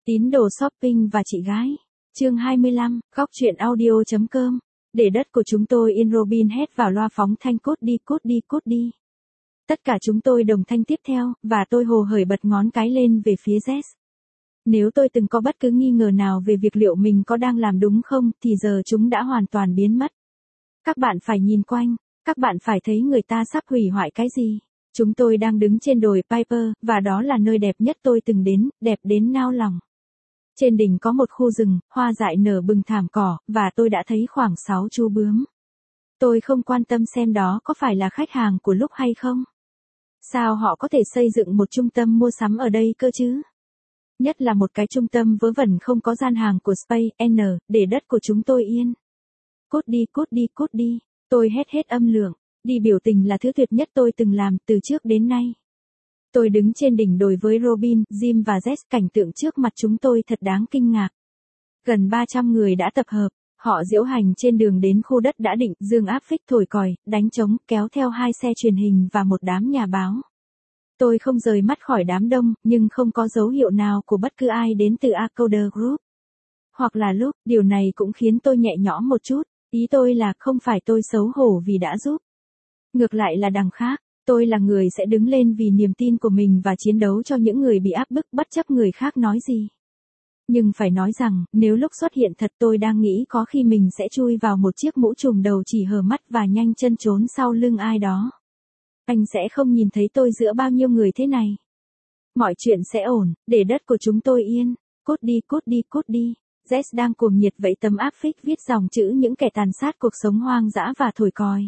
Tín đồ shopping và chị gái. Chương 25, góc truyện audio.com. Để đất của chúng tôi yên, Robin hét vào loa phóng thanh cút đi cút đi cút đi. Tất cả chúng tôi đồng thanh tiếp theo, và tôi hồ hởi bật ngón cái lên về phía Jess. Nếu tôi từng có bất cứ nghi ngờ nào về việc liệu mình có đang làm đúng không, thì giờ chúng đã hoàn toàn biến mất. Các bạn phải nhìn quanh, các bạn phải thấy người ta sắp hủy hoại cái gì. Chúng tôi đang đứng trên đồi Piper, và đó là nơi đẹp nhất tôi từng đến, đẹp đến nao lòng. Trên đỉnh có một khu rừng, hoa dại nở bừng thảm cỏ, và tôi đã thấy khoảng 6 chú bướm. Tôi không quan tâm xem đó có phải là khách hàng của lúc hay không. Sao họ có thể xây dựng một trung tâm mua sắm ở đây cơ chứ? Nhất là một cái trung tâm vớ vẩn không có gian hàng của Space N, để đất của chúng tôi yên. Cút đi cút đi cút đi, tôi hét hết âm lượng. Đi biểu tình là thứ tuyệt nhất tôi từng làm từ trước đến nay. Tôi đứng trên đỉnh đồi với Robin, Jim và Jess, cảnh tượng trước mặt chúng tôi thật đáng kinh ngạc. Gần 300 người đã tập hợp, họ diễu hành trên đường đến khu đất đã định, dương áp phích thổi còi, đánh trống, kéo theo 2 xe truyền hình và một đám nhà báo. Tôi không rời mắt khỏi đám đông, nhưng không có dấu hiệu nào của bất cứ ai đến từ Acorder Group. Hoặc là lúc, điều này cũng khiến tôi nhẹ nhõm một chút, ý tôi là không phải tôi xấu hổ vì đã giúp. Ngược lại là đằng khác, tôi là người sẽ đứng lên vì niềm tin của mình và chiến đấu cho những người bị áp bức bất chấp người khác nói gì. Nhưng phải nói rằng, nếu lúc xuất hiện thật tôi đang nghĩ có khi mình sẽ chui vào một chiếc mũ trùm đầu chỉ hở mắt và nhanh chân trốn sau lưng ai đó. Anh sẽ không nhìn thấy tôi giữa bao nhiêu người thế này. Mọi chuyện sẽ ổn, để đất của chúng tôi yên. Cút đi cút đi cút đi. Jess đang cuồng nhiệt vẫy tấm áp phích viết dòng chữ những kẻ tàn sát cuộc sống hoang dã và thổi còi.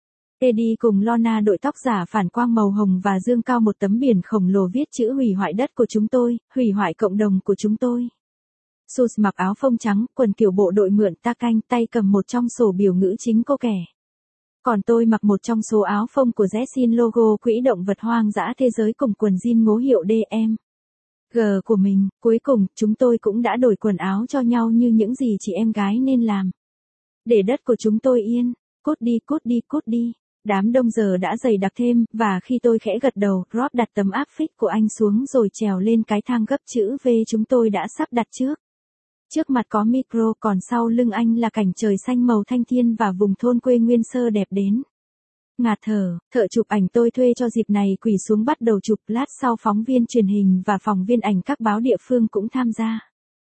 Eddie cùng Lorna đội tóc giả phản quang màu hồng và dương cao một tấm biển khổng lồ viết chữ hủy hoại đất của chúng tôi, hủy hoại cộng đồng của chúng tôi. Sus mặc áo phông trắng, quần kiểu bộ đội mượn ta canh, tay cầm một trong sổ biểu ngữ chính cô kẻ. Còn tôi mặc một trong số áo phông của Jessin logo quỹ động vật hoang dã thế giới cùng quần jean ngố hiệu DM. G của mình, cuối cùng, chúng tôi cũng đã đổi quần áo cho nhau như những gì chị em gái nên làm. Để đất của chúng tôi yên, cút đi cút đi cút đi. Đám đông giờ đã dày đặc thêm, và khi tôi khẽ gật đầu, Rob đặt tấm áp phích của anh xuống rồi trèo lên cái thang gấp chữ V chúng tôi đã sắp đặt trước. Trước mặt có micro, còn sau lưng anh là cảnh trời xanh màu thanh thiên và vùng thôn quê nguyên sơ đẹp đến. Ngạt thở, thợ chụp ảnh tôi thuê cho dịp này quỳ xuống bắt đầu chụp, lát sau phóng viên truyền hình và phóng viên ảnh các báo địa phương cũng tham gia.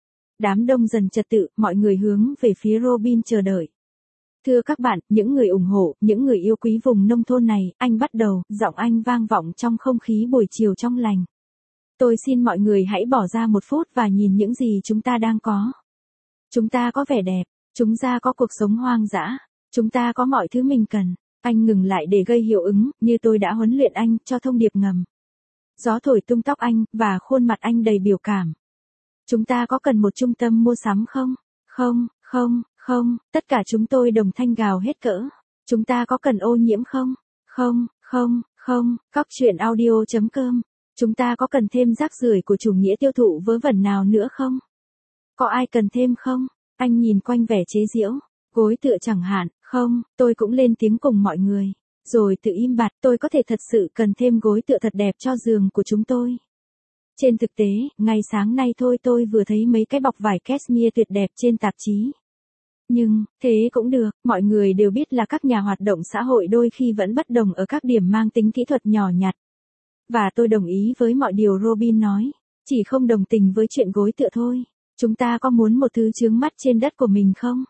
Đám đông dần trật tự, mọi người hướng về phía Robin chờ đợi. Thưa các bạn, những người ủng hộ, những người yêu quý vùng nông thôn này, anh bắt đầu, giọng anh vang vọng trong không khí buổi chiều trong lành. Tôi xin mọi người hãy bỏ ra một phút và nhìn những gì chúng ta đang có. Chúng ta có vẻ đẹp, chúng ta có cuộc sống hoang dã, chúng ta có mọi thứ mình cần. Anh ngừng lại để gây hiệu ứng, như tôi đã huấn luyện anh, cho thông điệp ngầm. Gió thổi tung tóc anh, và khuôn mặt anh đầy biểu cảm. Chúng ta có cần một trung tâm mua sắm không? Không, không, không, tất cả chúng tôi đồng thanh gào hết cỡ. Chúng ta có cần ô nhiễm không? Không, không, không, góc truyện audio.com. Chúng ta có cần thêm rác rưởi của chủ nghĩa tiêu thụ vớ vẩn nào nữa không? Có ai cần thêm không? Anh nhìn quanh vẻ chế giễu. Gối tựa chẳng hạn, không, tôi cũng lên tiếng cùng mọi người. Rồi tự im bặt, tôi có thể thật sự cần thêm gối tựa thật đẹp cho giường của chúng tôi. Trên thực tế, ngay sáng nay thôi tôi vừa thấy mấy cái bọc vải cashmere tuyệt đẹp trên tạp chí. Nhưng, thế cũng được, mọi người đều biết là các nhà hoạt động xã hội đôi khi vẫn bất đồng ở các điểm mang tính kỹ thuật nhỏ nhặt. Và tôi đồng ý với mọi điều Robin nói, chỉ không đồng tình với chuyện gối tựa thôi. Chúng ta có muốn một thứ chướng mắt trên đất của mình không?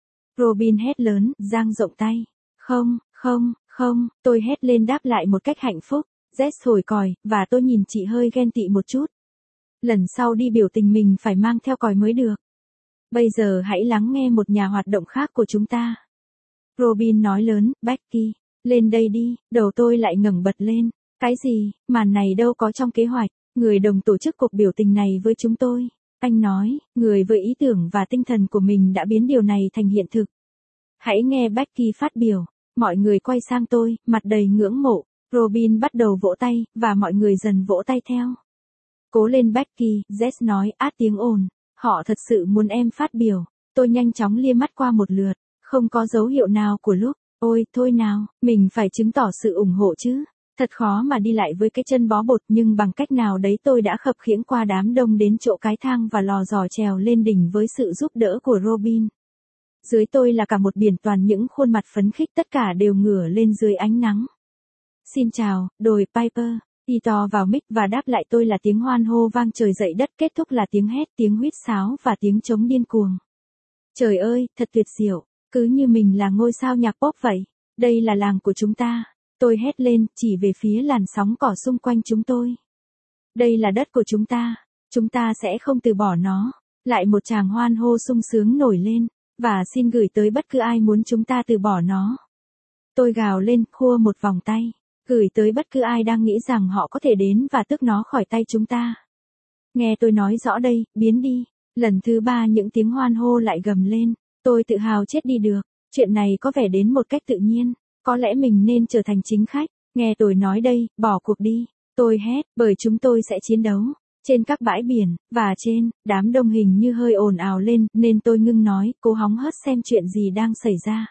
Robin hét lớn, dang rộng tay. Không, không, không, tôi hét lên đáp lại một cách hạnh phúc. Jess thổi còi, và tôi nhìn chị hơi ghen tị một chút. Lần sau đi biểu tình mình phải mang theo còi mới được. Bây giờ hãy lắng nghe một nhà hoạt động khác của chúng ta. Robin nói lớn, Becky, lên đây đi, đầu tôi lại ngẩng bật lên. Cái gì, màn này đâu có trong kế hoạch, người đồng tổ chức cuộc biểu tình này với chúng tôi. Anh nói, người với ý tưởng và tinh thần của mình đã biến điều này thành hiện thực. Hãy nghe Becky phát biểu. Mọi người quay sang tôi, mặt đầy ngưỡng mộ. Robin bắt đầu vỗ tay, và mọi người dần vỗ tay theo. Cố lên Becky, Jess nói, át tiếng ồn. Họ thật sự muốn em phát biểu. Tôi nhanh chóng lia mắt qua một lượt. Không có dấu hiệu nào của lúc. Ôi, thôi nào, mình phải chứng tỏ sự ủng hộ chứ. Thật khó mà đi lại với cái chân bó bột, nhưng bằng cách nào đấy tôi đã khập khiễng qua đám đông đến chỗ cái thang và lò dò trèo lên đỉnh với sự giúp đỡ của Robin. Dưới tôi là cả một biển toàn những khuôn mặt phấn khích, tất cả đều ngửa lên dưới ánh nắng. Xin chào, đồi Piper, đi to vào mic và đáp lại tôi là tiếng hoan hô vang trời dậy đất, kết thúc là tiếng hét, tiếng huýt sáo và tiếng trống điên cuồng. Trời ơi, thật tuyệt diệu, cứ như mình là ngôi sao nhạc pop vậy. Đây là làng của chúng ta. Tôi hét lên, chỉ về phía làn sóng cỏ xung quanh chúng tôi. Đây là đất của chúng ta sẽ không từ bỏ nó. Lại một tràng hoan hô sung sướng nổi lên, và xin gửi tới bất cứ ai muốn chúng ta từ bỏ nó. Tôi gào lên, khua một vòng tay, gửi tới bất cứ ai đang nghĩ rằng họ có thể đến và tước nó khỏi tay chúng ta. Nghe tôi nói rõ đây, biến đi. Lần thứ 3 những tiếng hoan hô lại gầm lên, tôi tự hào chết đi được. Chuyện này có vẻ đến một cách tự nhiên. Có lẽ mình nên trở thành chính khách. Nghe tôi nói đây, bỏ cuộc đi. Tôi hét, bởi chúng tôi sẽ chiến đấu. Trên các bãi biển, và trên, đám đông hình như hơi ồn ào lên, nên tôi ngưng nói, cố hóng hớt xem chuyện gì đang xảy ra.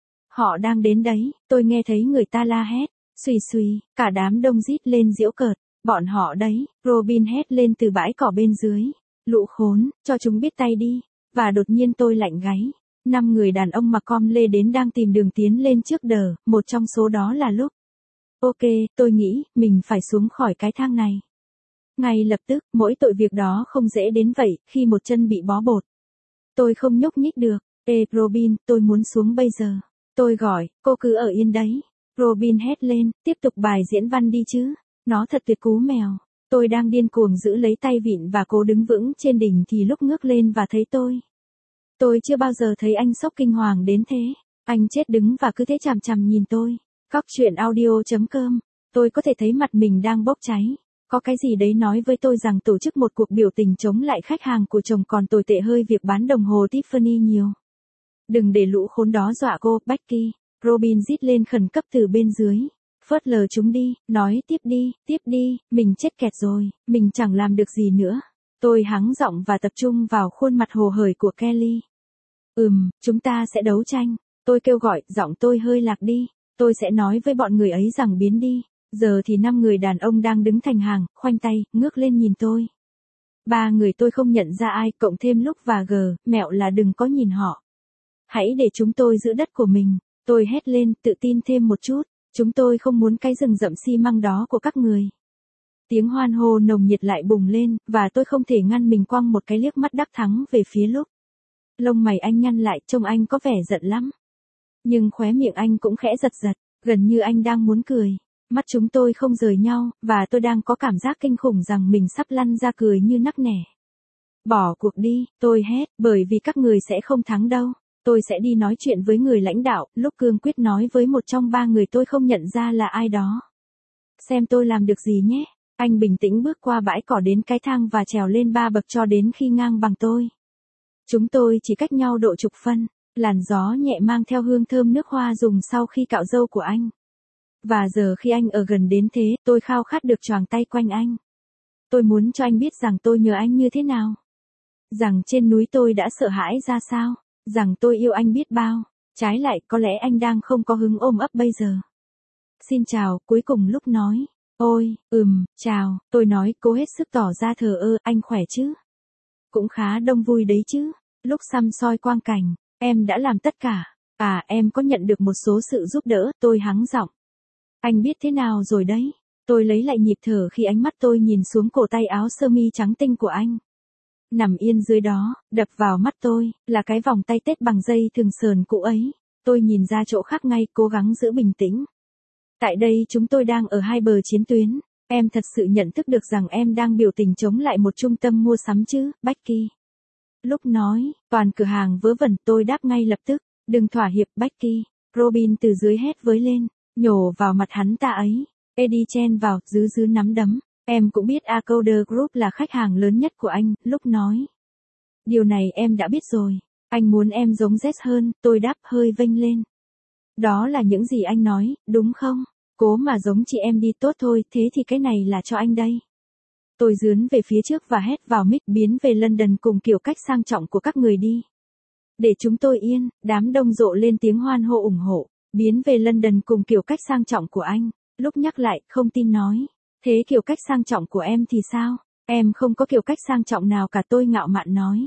Họ đang đến đấy, tôi nghe thấy người ta la hét, xùy xùy, cả đám đông rít lên giễu cợt. Bọn họ đấy, Robin hét lên từ bãi cỏ bên dưới. Lũ khốn, cho chúng biết tay đi. Và đột nhiên tôi lạnh gáy. 5 người đàn ông mặc com lê đến đang tìm đường tiến lên trước đờ, một trong số đó là Luke. Ok, tôi nghĩ, mình phải xuống khỏi cái thang này. Ngay lập tức, mỗi tội việc đó không dễ đến vậy, khi một chân bị bó bột. Tôi không nhúc nhích được. Ê, Robin, tôi muốn xuống bây giờ. Tôi gọi, cô cứ ở yên đấy. Robin hét lên, tiếp tục bài diễn văn đi chứ. Nó thật tuyệt cú mèo. Tôi đang điên cuồng giữ lấy tay vịn và cố đứng vững trên đỉnh thì lúc ngước lên và thấy tôi. Tôi chưa bao giờ thấy anh sốc kinh hoàng đến thế. Anh chết đứng và cứ thế chằm chằm nhìn tôi. Cóc truyện audio.com. Tôi có thể thấy mặt mình đang bốc cháy. Có cái gì đấy nói với tôi rằng tổ chức một cuộc biểu tình chống lại khách hàng của chồng còn tồi tệ hơn việc bán đồng hồ Tiffany nhiều. Đừng để lũ khốn đó dọa cô, Becky. Robin rít lên khẩn cấp từ bên dưới. Phớt lờ chúng đi, nói tiếp đi, mình chết kẹt rồi, mình chẳng làm được gì nữa. Tôi hắng giọng và tập trung vào khuôn mặt hồ hởi của Kelly. Chúng ta sẽ đấu tranh. Tôi kêu gọi, giọng tôi hơi lạc đi. Tôi sẽ nói với bọn người ấy rằng biến đi. Giờ thì 5 người đàn ông đang đứng thành hàng, khoanh tay, ngước lên nhìn tôi. 3 người tôi không nhận ra ai, cộng thêm Luke và G, mẹo là đừng có nhìn họ. Hãy để chúng tôi giữ đất của mình. Tôi hét lên, tự tin thêm một chút. Chúng tôi không muốn cái rừng rậm xi măng đó của các người. Tiếng hoan hô nồng nhiệt lại bùng lên, và tôi không thể ngăn mình quăng một cái liếc mắt đắc thắng về phía Luke. Lông mày anh nhăn lại, trông anh có vẻ giận lắm. Nhưng khóe miệng anh cũng khẽ giật giật, gần như anh đang muốn cười. Mắt chúng tôi không rời nhau, và tôi đang có cảm giác kinh khủng rằng mình sắp lăn ra cười như nắc nẻ. Bỏ cuộc đi, tôi hét, bởi vì các người sẽ không thắng đâu. Tôi sẽ đi nói chuyện với người lãnh đạo, lúc cương quyết nói với một trong 3 người tôi không nhận ra là ai đó. Xem tôi làm được gì nhé. Anh bình tĩnh bước qua bãi cỏ đến cái thang và trèo lên 3 bậc cho đến khi ngang bằng tôi. Chúng tôi chỉ cách nhau độ chục phân, làn gió nhẹ mang theo hương thơm nước hoa dùng sau khi cạo râu của anh. Và giờ khi anh ở gần đến thế, tôi khao khát được choàng tay quanh anh. Tôi muốn cho anh biết rằng tôi nhớ anh như thế nào. Rằng trên núi tôi đã sợ hãi ra sao. Rằng tôi yêu anh biết bao. Trái lại, có lẽ anh đang không có hứng ôm ấp bây giờ. Xin chào, cuối cùng Luke nói. Ôi, chào, tôi nói, cố hết sức tỏ ra thờ ơ, anh khỏe chứ? Cũng khá đông vui đấy chứ. Luke săm soi quang cảnh, em đã làm tất cả. À, em có nhận được một số sự giúp đỡ, tôi hắng giọng. Anh biết thế nào rồi đấy. Tôi lấy lại nhịp thở khi ánh mắt tôi nhìn xuống cổ tay áo sơ mi trắng tinh của anh. Nằm yên dưới đó, đập vào mắt tôi, là cái vòng tay tết bằng dây thường sờn cũ ấy. Tôi nhìn ra chỗ khác ngay, cố gắng giữ bình tĩnh. Tại đây chúng tôi đang ở hai bờ chiến tuyến. Em thật sự nhận thức được rằng em đang biểu tình chống lại một trung tâm mua sắm chứ, Becky. Luke nói, toàn cửa hàng vớ vẩn, tôi đáp ngay lập tức. Đừng thỏa hiệp, Becky. Robin từ dưới hét với lên, nhổ vào mặt hắn ta ấy. Eddie chen vào, giữ nắm đấm. Em cũng biết Acorder Group là khách hàng lớn nhất của anh, Luke nói. Điều này em đã biết rồi. Anh muốn em giống Jess hơn, tôi đáp hơi vênh lên. Đó là những gì anh nói, đúng không? Cố mà giống chị em đi tốt thôi, thế thì cái này là cho anh đây. Tôi dướn về phía trước và hét vào mic, biến về London cùng kiểu cách sang trọng của các người đi. Để chúng tôi yên, đám đông rộ lên tiếng hoan hô ủng hộ. Biến về London cùng kiểu cách sang trọng của anh. Lúc nhắc lại, không tin nói. Thế kiểu cách sang trọng của em thì sao? Em không có kiểu cách sang trọng nào cả, tôi ngạo mạn nói.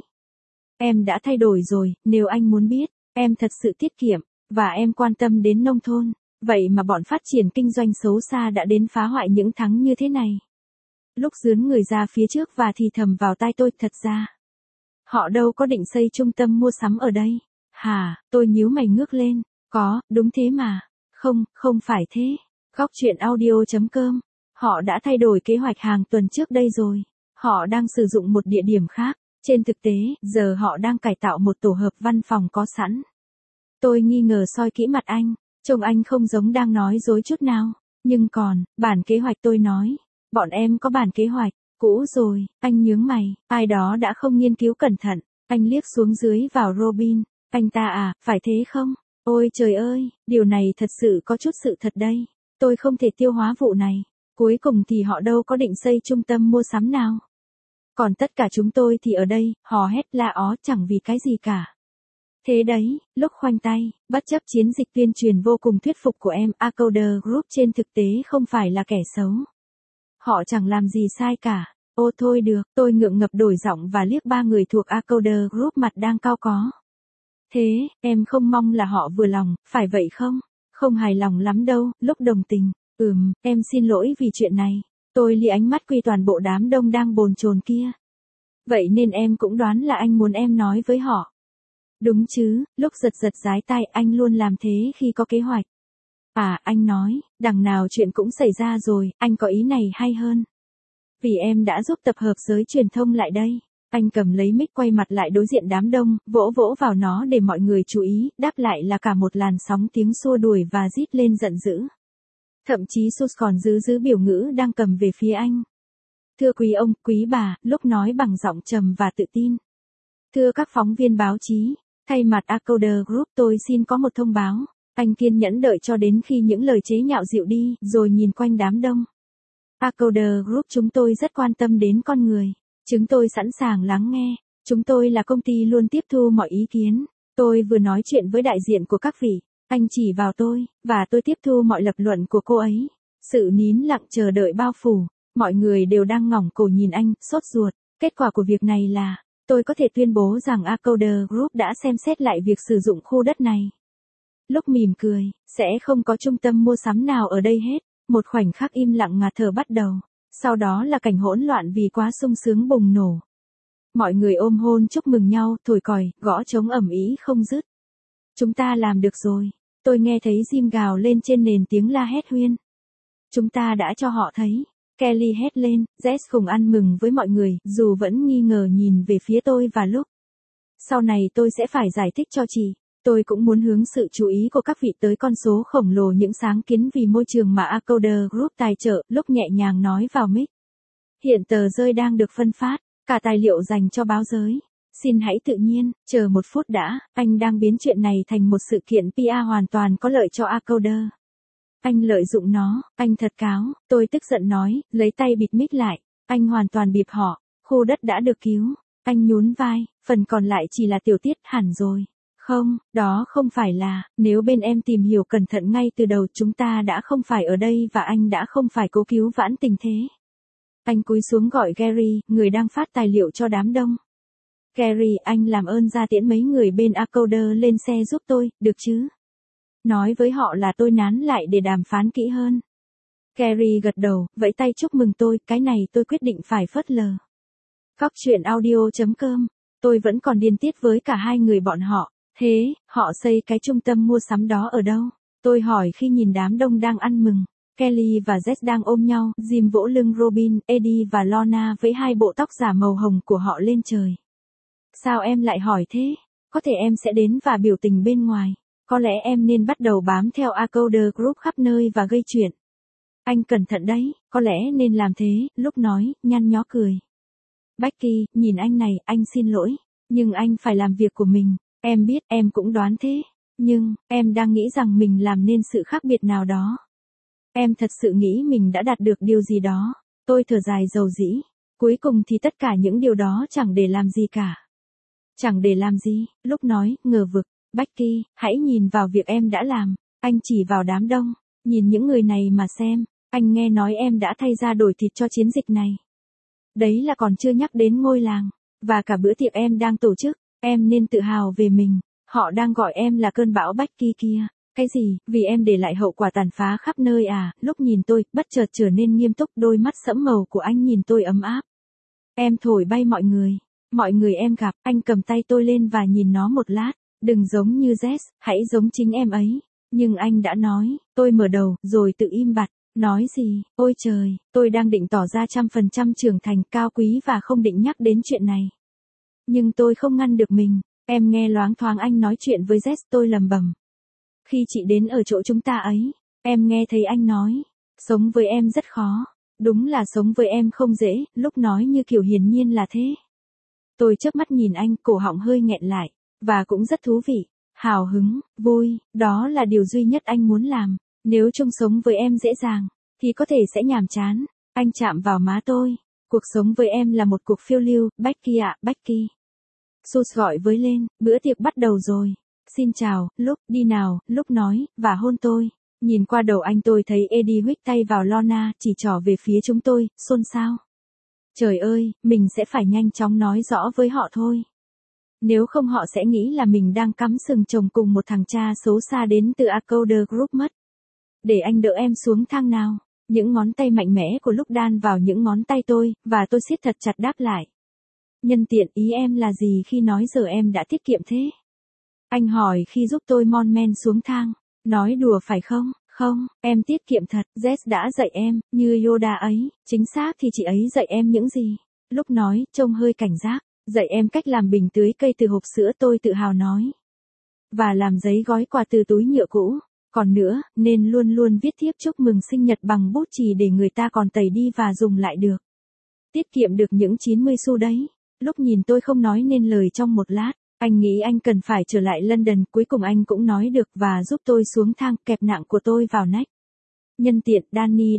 Em đã thay đổi rồi, nếu anh muốn biết, em thật sự tiết kiệm, và em quan tâm đến nông thôn. Vậy mà bọn phát triển kinh doanh xấu xa đã đến phá hoại những thắng như thế này. Lúc dướn người ra phía trước và thì thầm vào tai tôi, thật ra họ đâu có định xây trung tâm mua sắm ở đây. Hả, tôi nhíu mày ngước lên. Có, đúng thế mà. Không, không phải thế. Góc chuyện audio.com. Họ đã thay đổi kế hoạch hàng tuần trước đây rồi. Họ đang sử dụng một địa điểm khác. Trên thực tế, giờ họ đang cải tạo một tổ hợp văn phòng có sẵn. Tôi nghi ngờ soi kỹ mặt anh. Trông anh không giống đang nói dối chút nào. Nhưng còn, bản kế hoạch tôi nói. Bọn em có bản kế hoạch. Cũ rồi, anh nhướng mày. Ai đó đã không nghiên cứu cẩn thận. Anh liếc xuống dưới vào Robin. Anh ta à, phải thế không? Ôi trời ơi, điều này thật sự có chút sự thật đây. Tôi không thể tiêu hóa vụ này. Cuối cùng thì họ đâu có định xây trung tâm mua sắm nào. Còn tất cả chúng tôi thì ở đây, hò hét la ó chẳng vì cái gì cả. Thế đấy, lúc khoanh tay, bất chấp chiến dịch tuyên truyền vô cùng thuyết phục của em, Acorder Group trên thực tế không phải là kẻ xấu. Họ chẳng làm gì sai cả. Ô thôi được, tôi ngượng ngập đổi giọng và liếc ba người thuộc Acorder Group mặt đang cau có. Thế, em không mong là họ vừa lòng, phải vậy không? Không hài lòng lắm đâu, lúc đồng tình. Em xin lỗi vì chuyện này. Tôi lì ánh mắt quy toàn bộ đám đông đang bồn chồn kia. Vậy nên em cũng đoán là anh muốn em nói với họ. Đúng chứ, lúc giật giái tai anh luôn làm thế khi có kế hoạch. À, anh nói, đằng nào chuyện cũng xảy ra rồi, anh có ý này hay hơn. Vì em đã giúp tập hợp giới truyền thông lại đây. Anh cầm lấy mic quay mặt lại đối diện đám đông, vỗ vỗ vào nó để mọi người chú ý, đáp lại là cả một làn sóng tiếng xua đuổi và rít lên giận dữ. Thậm chí Sus còn giữ biểu ngữ đang cầm về phía anh. Thưa quý ông, quý bà, lúc nói bằng giọng trầm và tự tin. Thưa các phóng viên báo chí, thay mặt Acorder Group tôi xin có một thông báo. Anh kiên nhẫn đợi cho đến khi những lời chế nhạo dịu đi, rồi nhìn quanh đám đông. Acorder Group chúng tôi rất quan tâm đến con người. Chúng tôi sẵn sàng lắng nghe. Chúng tôi là công ty luôn tiếp thu mọi ý kiến. Tôi vừa nói chuyện với đại diện của các vị. Anh chỉ vào tôi, và tôi tiếp thu mọi lập luận của cô ấy. Sự nín lặng chờ đợi bao phủ. Mọi người đều đang ngỏng cổ nhìn anh, sốt ruột. Kết quả của việc này là, tôi có thể tuyên bố rằng Acorder Group đã xem xét lại việc sử dụng khu đất này. Lúc mỉm cười, sẽ không có trung tâm mua sắm nào ở đây hết. Một khoảnh khắc im lặng ngạt thở bắt đầu. Sau đó là cảnh hỗn loạn vì quá sung sướng bùng nổ. Mọi người ôm hôn chúc mừng nhau, thổi còi, gõ trống ầm ĩ không dứt. Chúng ta làm được rồi. Tôi nghe thấy Jim gào lên trên nền tiếng la hét huyên. Chúng ta đã cho họ thấy. Kelly hét lên, Jess cùng ăn mừng với mọi người, dù vẫn nghi ngờ nhìn về phía tôi và lúc. Sau này tôi sẽ phải giải thích cho chị. Tôi cũng muốn hướng sự chú ý của các vị tới con số khổng lồ những sáng kiến vì môi trường mà Acorder Group tài trợ, lúc nhẹ nhàng nói vào mic. Hiện tờ rơi đang được phân phát, cả tài liệu dành cho báo giới. Xin hãy tự nhiên, chờ một phút đã, anh đang biến chuyện này thành một sự kiện PR hoàn toàn có lợi cho Acorder. Anh lợi dụng nó, anh thật cáo, tôi tức giận nói, lấy tay bịt mic lại, anh hoàn toàn bịp họ, khu đất đã được cứu. Anh nhún vai, phần còn lại chỉ là tiểu tiết hẳn rồi. Không, đó không phải là, nếu bên em tìm hiểu cẩn thận ngay từ đầu chúng ta đã không phải ở đây và anh đã không phải cố cứu vãn tình thế. Anh cúi xuống gọi Gary, người đang phát tài liệu cho đám đông. Gary, anh làm ơn ra tiễn mấy người bên Acorder lên xe giúp tôi, được chứ? Nói với họ là tôi nán lại để đàm phán kỹ hơn. Gary gật đầu, vẫy tay chúc mừng tôi, cái này tôi quyết định phải phớt lờ. Góc chuyện audio.com, tôi vẫn còn điên tiết với cả hai người bọn họ. Thế, họ xây cái trung tâm mua sắm đó ở đâu? Tôi hỏi khi nhìn đám đông đang ăn mừng. Kelly và Jess đang ôm nhau, Jim vỗ lưng Robin, Eddie và Lorna với hai bộ tóc giả màu hồng của họ lên trời. Sao em lại hỏi thế? Có thể em sẽ đến và biểu tình bên ngoài. Có lẽ em nên bắt đầu bám theo Acorder Group khắp nơi và gây chuyện. Anh cẩn thận đấy, có lẽ nên làm thế, lúc nói, nhăn nhó cười. Becky, nhìn anh này, anh xin lỗi. Nhưng anh phải làm việc của mình. Em biết, em cũng đoán thế. Nhưng, em đang nghĩ rằng mình làm nên sự khác biệt nào đó. Em thật sự nghĩ mình đã đạt được điều gì đó. Tôi thở dài dầu dĩ. Cuối cùng thì tất cả những điều đó chẳng để làm gì cả. Chẳng để làm gì, lúc nói, ngờ vực. Becky, hãy nhìn vào việc em đã làm. Anh chỉ vào đám đông. Nhìn những người này mà xem, anh nghe nói em đã thay ra đổi thịt cho chiến dịch này. Đấy là còn chưa nhắc đến ngôi làng, và cả bữa tiệc em đang tổ chức, em nên tự hào về mình. Họ đang gọi em là cơn bão Becky kia. Cái gì, vì em để lại hậu quả tàn phá khắp nơi à? Lúc nhìn tôi, bất chợt trở nên nghiêm túc, đôi mắt sẫm màu của anh nhìn tôi ấm áp. Em thổi bay mọi người em gặp, anh cầm tay tôi lên và nhìn nó một lát. Đừng giống như Jess, hãy giống chính em ấy. Nhưng anh đã nói, tôi mở đầu, rồi tự im bặt. Nói gì, ôi trời, tôi đang định tỏ ra 100% trưởng thành, cao quý và không định nhắc đến chuyện này. Nhưng tôi không ngăn được mình, em nghe loáng thoáng anh nói chuyện với Jess, tôi lầm bầm. Khi chị đến ở chỗ chúng ta ấy, em nghe thấy anh nói, sống với em rất khó. Đúng là sống với em không dễ, lúc nói như kiểu hiển nhiên là thế. Tôi chớp mắt nhìn anh, cổ họng hơi nghẹn lại, và cũng rất thú vị, hào hứng, vui, đó là điều duy nhất anh muốn làm. Nếu chung sống với em dễ dàng, thì có thể sẽ nhàm chán. Anh chạm vào má tôi. Cuộc sống với em là một cuộc phiêu lưu, Becky ạ, Becky. Sus gọi với lên, bữa tiệc bắt đầu rồi. Xin chào, lúc, đi nào, lúc nói, và hôn tôi. Nhìn qua đầu anh tôi thấy Eddie huých tay vào Lorna, chỉ trỏ về phía chúng tôi, xôn xao. Trời ơi, mình sẽ phải nhanh chóng nói rõ với họ thôi. Nếu không họ sẽ nghĩ là mình đang cắm sừng chồng cùng một thằng cha xấu xa đến từ Acorder Group mất. Để anh đỡ em xuống thang nào. Những ngón tay mạnh mẽ của lúc đan vào những ngón tay tôi, và tôi siết thật chặt đáp lại. Nhân tiện, ý em là gì khi nói giờ em đã tiết kiệm thế? Anh hỏi khi giúp tôi mon men xuống thang. Nói đùa phải không? Không, em tiết kiệm thật. Jess đã dạy em, như Yoda ấy. Chính xác thì chị ấy dạy em những gì? Lúc nói, trông hơi cảnh giác. Dạy em cách làm bình tưới cây từ hộp sữa, tôi tự hào nói. Và làm giấy gói quà từ túi nhựa cũ. Còn nữa, nên luôn luôn viết thiếp chúc mừng sinh nhật bằng bút chì để người ta còn tẩy đi và dùng lại được. Tiết kiệm được những 90 xu đấy. Lúc nhìn tôi không nói nên lời trong một lát, anh nghĩ anh cần phải trở lại London, cuối cùng anh cũng nói được và giúp tôi xuống thang, kẹp nạng của tôi vào nách. Nhân tiện, Danny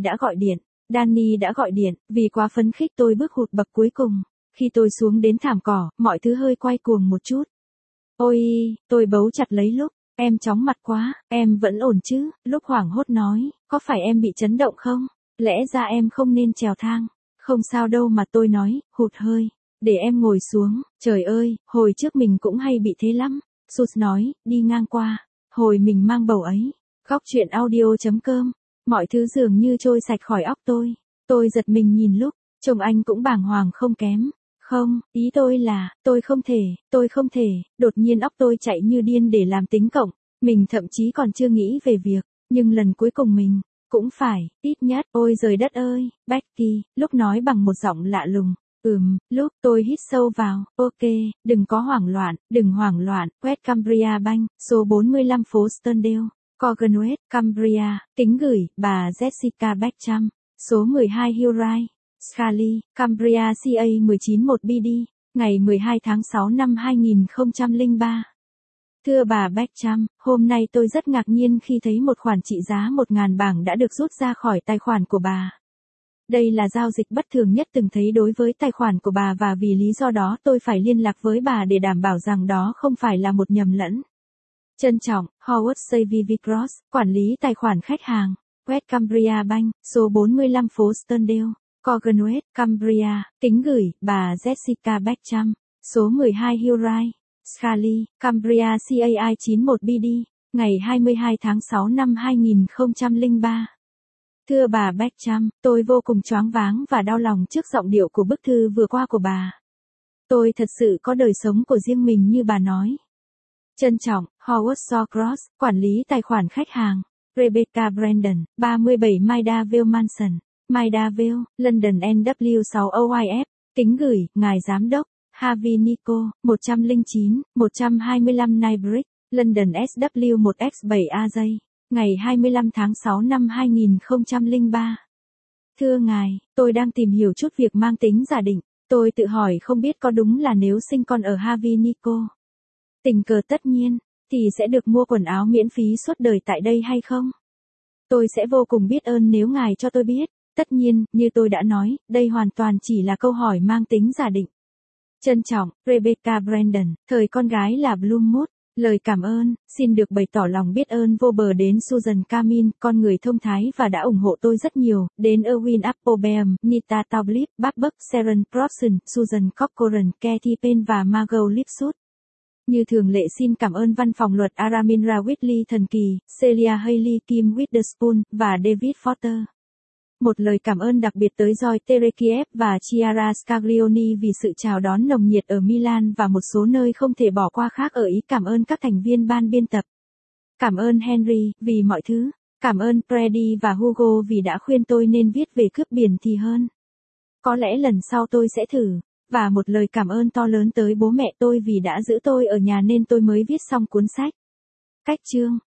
đã gọi điện, vì quá phấn khích tôi bước hụt bậc cuối cùng. Khi tôi xuống đến thảm cỏ, mọi thứ hơi quay cuồng một chút. Ôi, tôi bấu chặt lấy Lúc. Em chóng mặt quá, em vẫn ổn chứ? Lúc hoảng hốt nói, có phải em bị chấn động không? Lẽ ra em không nên trèo thang. Không sao đâu mà, tôi nói, hụt hơi. Để em ngồi xuống. Trời ơi, hồi trước mình cũng hay bị thế lắm. Sus nói, đi ngang qua. Hồi mình mang bầu ấy. Góc chuyện audio.com. Mọi thứ dường như trôi sạch khỏi óc tôi. Tôi giật mình nhìn Lúc. Chồng anh cũng bàng hoàng không kém. Không, ý tôi là, tôi không thể, đột nhiên óc tôi chạy như điên để làm tính cộng, mình thậm chí còn chưa nghĩ về việc, nhưng lần cuối cùng mình, cũng phải, ít nhất, ôi giời đất ơi, Becky, Lúc nói bằng một giọng lạ lùng, Lúc, tôi hít sâu vào, ok, đừng hoảng loạn, West Cumbria Bank, số 45 phố Sterndale, Corganway, Cumbria, kính gửi, bà Jessica Beckham, số 12 Hill Rise. Scali, Cumbria CA 191 BD, ngày 12 tháng 6 năm 2003. Thưa bà Beckham, hôm nay tôi rất ngạc nhiên khi thấy một khoản trị giá 1.000 bảng đã được rút ra khỏi tài khoản của bà. Đây là giao dịch bất thường nhất từng thấy đối với tài khoản của bà và vì lý do đó tôi phải liên lạc với bà để đảm bảo rằng đó không phải là một nhầm lẫn. Trân trọng, Howard Savvy Cross, quản lý tài khoản khách hàng, West Cumbria Bank, số 45 phố Sterndale. Corganway, Cumbria, kính gửi, bà Jessica Beckham, số 12 Hill Rise, Scali, Cumbria CAI 91 BD, ngày 22 tháng 6 năm 2003. Thưa bà Beckham, tôi vô cùng choáng váng và đau lòng trước giọng điệu của bức thư vừa qua của bà. Tôi thật sự có đời sống của riêng mình như bà nói. Trân trọng, Howard Shawcross, quản lý tài khoản khách hàng, Rebecca Brandon, 37 Maidavale Mansion. Maidavale, London NW6 OIF, kính gửi, ngài giám đốc, Harvey Nico, 109, 125 Nybridge, London SW 1X7AJ, ngày 25 tháng 6 năm 2003. Thưa ngài, tôi đang tìm hiểu chút việc mang tính giả định, tôi tự hỏi không biết có đúng là nếu sinh con ở Harvey Nico, tình cờ tất nhiên, thì sẽ được mua quần áo miễn phí suốt đời tại đây hay không? Tôi sẽ vô cùng biết ơn nếu ngài cho tôi biết. Tất nhiên, như tôi đã nói, đây hoàn toàn chỉ là câu hỏi mang tính giả định. Trân trọng, Rebecca Brandon, thời con gái là Bloomwood, Lời cảm ơn, xin được bày tỏ lòng biết ơn vô bờ đến Susan Camin, con người thông thái và đã ủng hộ tôi rất nhiều, đến Erwin Applebaum, Nita Taublip, Bob Buck, Sharon Probson, Susan Corcoran, Kathy Payne và Margot Lipsut. Như thường lệ xin cảm ơn văn phòng luật Araminra Whitley thần kỳ, Celia Haley, Kim Witherspoon, và David Foster. Một lời cảm ơn đặc biệt tới Joy Terekiev và Chiara Scaglioni vì sự chào đón nồng nhiệt ở Milan và một số nơi không thể bỏ qua khác ở Ý. Cảm ơn các thành viên ban biên tập. Cảm ơn Henry vì mọi thứ. Cảm ơn Freddy và Hugo vì đã khuyên tôi nên viết về cướp biển thì hơn. Có lẽ lần sau tôi sẽ thử. Và một lời cảm ơn to lớn tới bố mẹ tôi vì đã giữ tôi ở nhà nên tôi mới viết xong cuốn sách. Cách chương